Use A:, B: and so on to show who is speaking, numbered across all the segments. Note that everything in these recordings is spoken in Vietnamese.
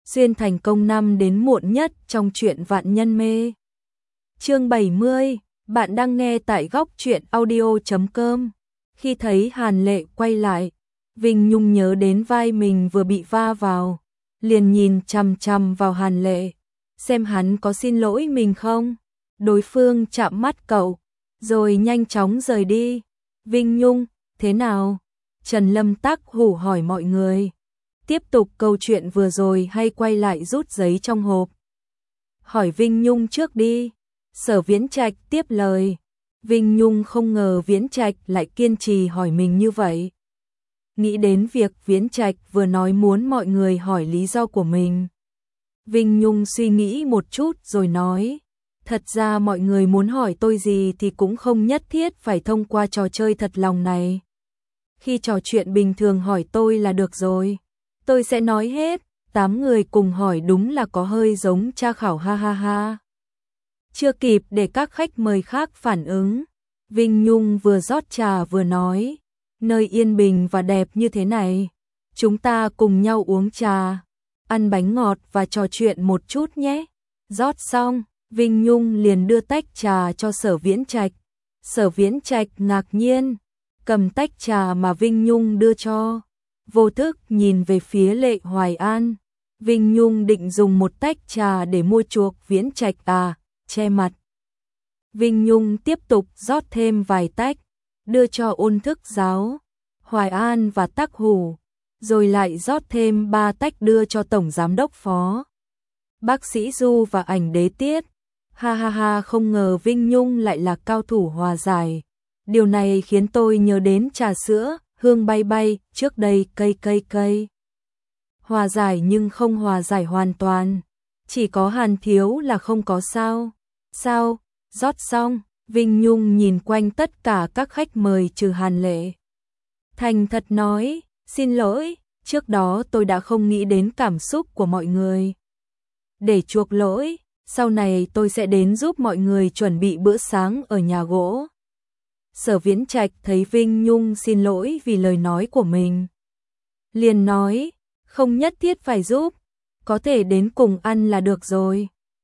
A: xuyên thành công năm đến muộn nhất trong truyện Vạn Nhân Mê. Chương 70, bạn đang nghe tại góc truyện audio.com. Khi thấy Hàn Lệ quay lại, Vinh Nhung nhớ đến vai mình vừa bị va vào, liền nhìn chằm chằm vào Hàn Lệ, xem hắn có xin lỗi mình không. Đối phương chạm mắt cậu, rồi nhanh chóng rời đi. Vinh Nhung, thế nào? Trần Lâm Tắc Hủ hỏi mọi người. Tiếp tục câu chuyện vừa rồi hay quay lại rút giấy trong hộp? Hỏi Vinh Nhung trước đi. Sở Viễn Trạch tiếp lời. Vinh Nhung không ngờ Viễn Trạch lại kiên trì hỏi mình như vậy. Nghĩ đến việc Viễn Trạch vừa nói muốn mọi người hỏi lý do của mình, Vinh Nhung suy nghĩ một chút rồi nói, thật ra mọi người muốn hỏi tôi gì thì cũng không nhất thiết phải thông qua trò chơi thật lòng này. Khi trò chuyện bình thường hỏi tôi là được rồi, tôi sẽ nói hết. 8 người cùng hỏi đúng là có hơi giống tra khảo, ha ha ha. Chưa kịp để các khách mời khác phản ứng, Vinh Nhung vừa rót trà vừa nói, nơi yên bình và đẹp như thế này, chúng ta cùng nhau uống trà, ăn bánh ngọt và trò chuyện một chút nhé. Rót xong, Vinh Nhung liền đưa tách trà cho Sở Viễn Trạch. Sở Viễn Trạch ngạc nhiên, cầm tách trà mà Vinh Nhung đưa cho, vô thức nhìn về phía Lệ Hoài An. Vinh Nhung định dùng một tách trà để mua chuộc Viễn Trạch à, che mặt. Vinh Nhung tiếp tục rót thêm vài tách, đưa cho Ôn Thức Giáo, Hoài An và Tắc Hủ, rồi lại rót thêm 3 tách đưa cho Tổng Giám đốc Phó, Bác sĩ Du và Ảnh Đế Tiết. Ha ha ha, không ngờ Vinh Nhung lại là cao thủ hòa giải. Điều này khiến tôi nhớ đến trà sữa, hương bay bay, trước đây cây. Hòa giải nhưng không hòa giải hoàn toàn. Chỉ có Hàn Thiếu là không có sao. Sao? Rót xong, Vinh Nhung nhìn quanh tất cả các khách mời trừ Hàn Lệ. Thành thật nói, xin lỗi, trước đó tôi đã không nghĩ đến cảm xúc của mọi người. Để chuộc lỗi, sau này tôi sẽ đến giúp mọi người chuẩn bị bữa sáng ở nhà gỗ. Sở Viễn Trạch thấy Vinh Nhung xin lỗi vì lời nói của mình, liền nói, không nhất thiết phải giúp, có thể đến cùng ăn là được rồi.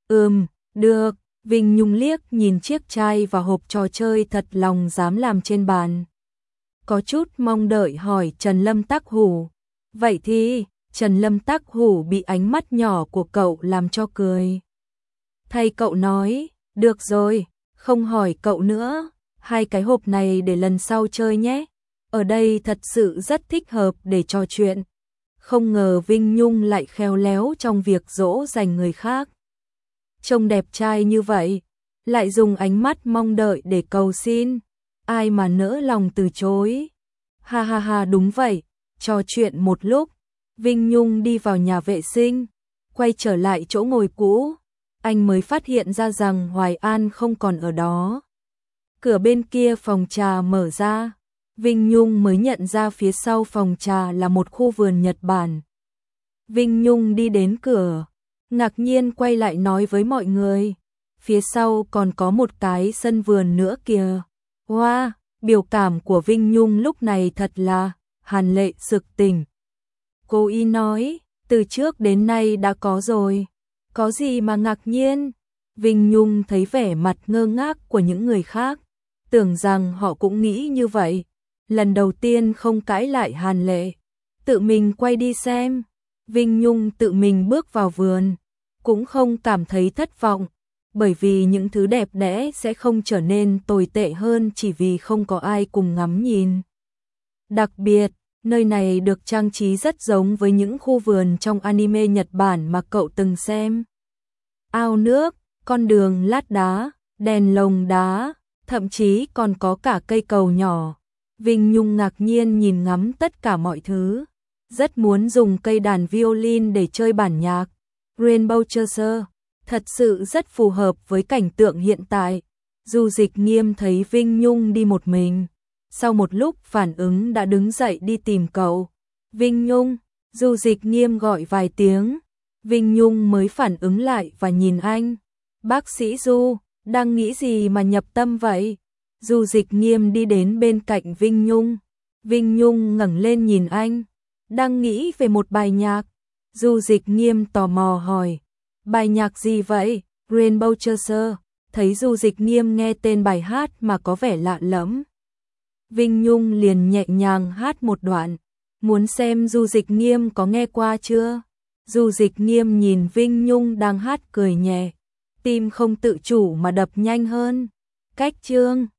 A: Được. Vinh Nhung liếc nhìn chiếc chai và hộp trò chơi thật lòng dám làm trên bàn, có chút mong đợi hỏi Trần Lâm Tắc Hủ. Vậy thì, Trần Lâm Tắc Hủ bị ánh mắt nhỏ của cậu làm cho cười. Thay cậu nói, được rồi, không hỏi cậu nữa, 2 cái hộp này để lần sau chơi nhé. Ở đây thật sự rất thích hợp để trò chuyện. Không ngờ Vinh Nhung lại khéo léo trong việc dỗ dành người khác. Trông đẹp trai như vậy, lại dùng ánh mắt mong đợi để cầu xin, ai mà nỡ lòng từ chối. Ha ha ha, đúng vậy. Trò chuyện một lúc, Vinh Nhung đi vào nhà vệ sinh, quay trở lại chỗ ngồi cũ, anh mới phát hiện ra rằng Hoài An không còn ở đó. Cửa bên kia phòng trà mở ra, Vinh Nhung mới nhận ra phía sau phòng trà là một khu vườn Nhật Bản. Vinh Nhung đi đến cửa, ngạc nhiên quay lại nói với mọi người, phía sau còn có một cái sân vườn nữa kìa. Wow, biểu cảm của Vinh Nhung lúc này thật là, Hàn Lệ sực tỉnh. Cô y nói, từ trước đến nay đã có rồi, có gì mà ngạc nhiên. Vinh Nhung thấy vẻ mặt ngơ ngác của những người khác, tưởng rằng họ cũng nghĩ như vậy, lần đầu tiên không cãi lại Hàn Lệ, tự mình quay đi xem. Vinh Nhung tự mình bước vào vườn, cũng không cảm thấy thất vọng, bởi vì những thứ đẹp đẽ sẽ không trở nên tồi tệ hơn chỉ vì không có ai cùng ngắm nhìn. Đặc biệt, nơi này được trang trí rất giống với những khu vườn trong anime Nhật Bản mà cậu từng xem. Ao nước, con đường lát đá, đèn lồng đá, thậm chí còn có cả cây cầu nhỏ. Vinh Nhung ngạc nhiên nhìn ngắm tất cả mọi thứ, rất muốn dùng cây đàn violin để chơi bản nhạc. Rainbow Chaser thật sự rất phù hợp với cảnh tượng hiện tại. Du Dịch Nghiêm thấy Vinh Nhung đi một mình, sau một lúc phản ứng đã đứng dậy đi tìm cậu. Vinh Nhung, Du Dịch Nghiêm gọi vài tiếng, Vinh Nhung mới phản ứng lại và nhìn anh. Bác sĩ Du, đang nghĩ gì mà nhập tâm vậy? Du Dịch Nghiêm đi đến bên cạnh Vinh Nhung. Vinh Nhung ngẩng lên nhìn anh, đang nghĩ về một bài nhạc. Du Dịch Nghiêm tò mò hỏi, bài nhạc gì vậy? Rainbow Chaser. Thấy Du Dịch Nghiêm nghe tên bài hát mà có vẻ lạ lẫm, Vinh Nhung liền nhẹ nhàng hát một đoạn, muốn xem Du Dịch Nghiêm có nghe qua chưa? Du Dịch Nghiêm nhìn Vinh Nhung đang hát cười nhẹ, tim không tự chủ mà đập nhanh hơn. Cách chương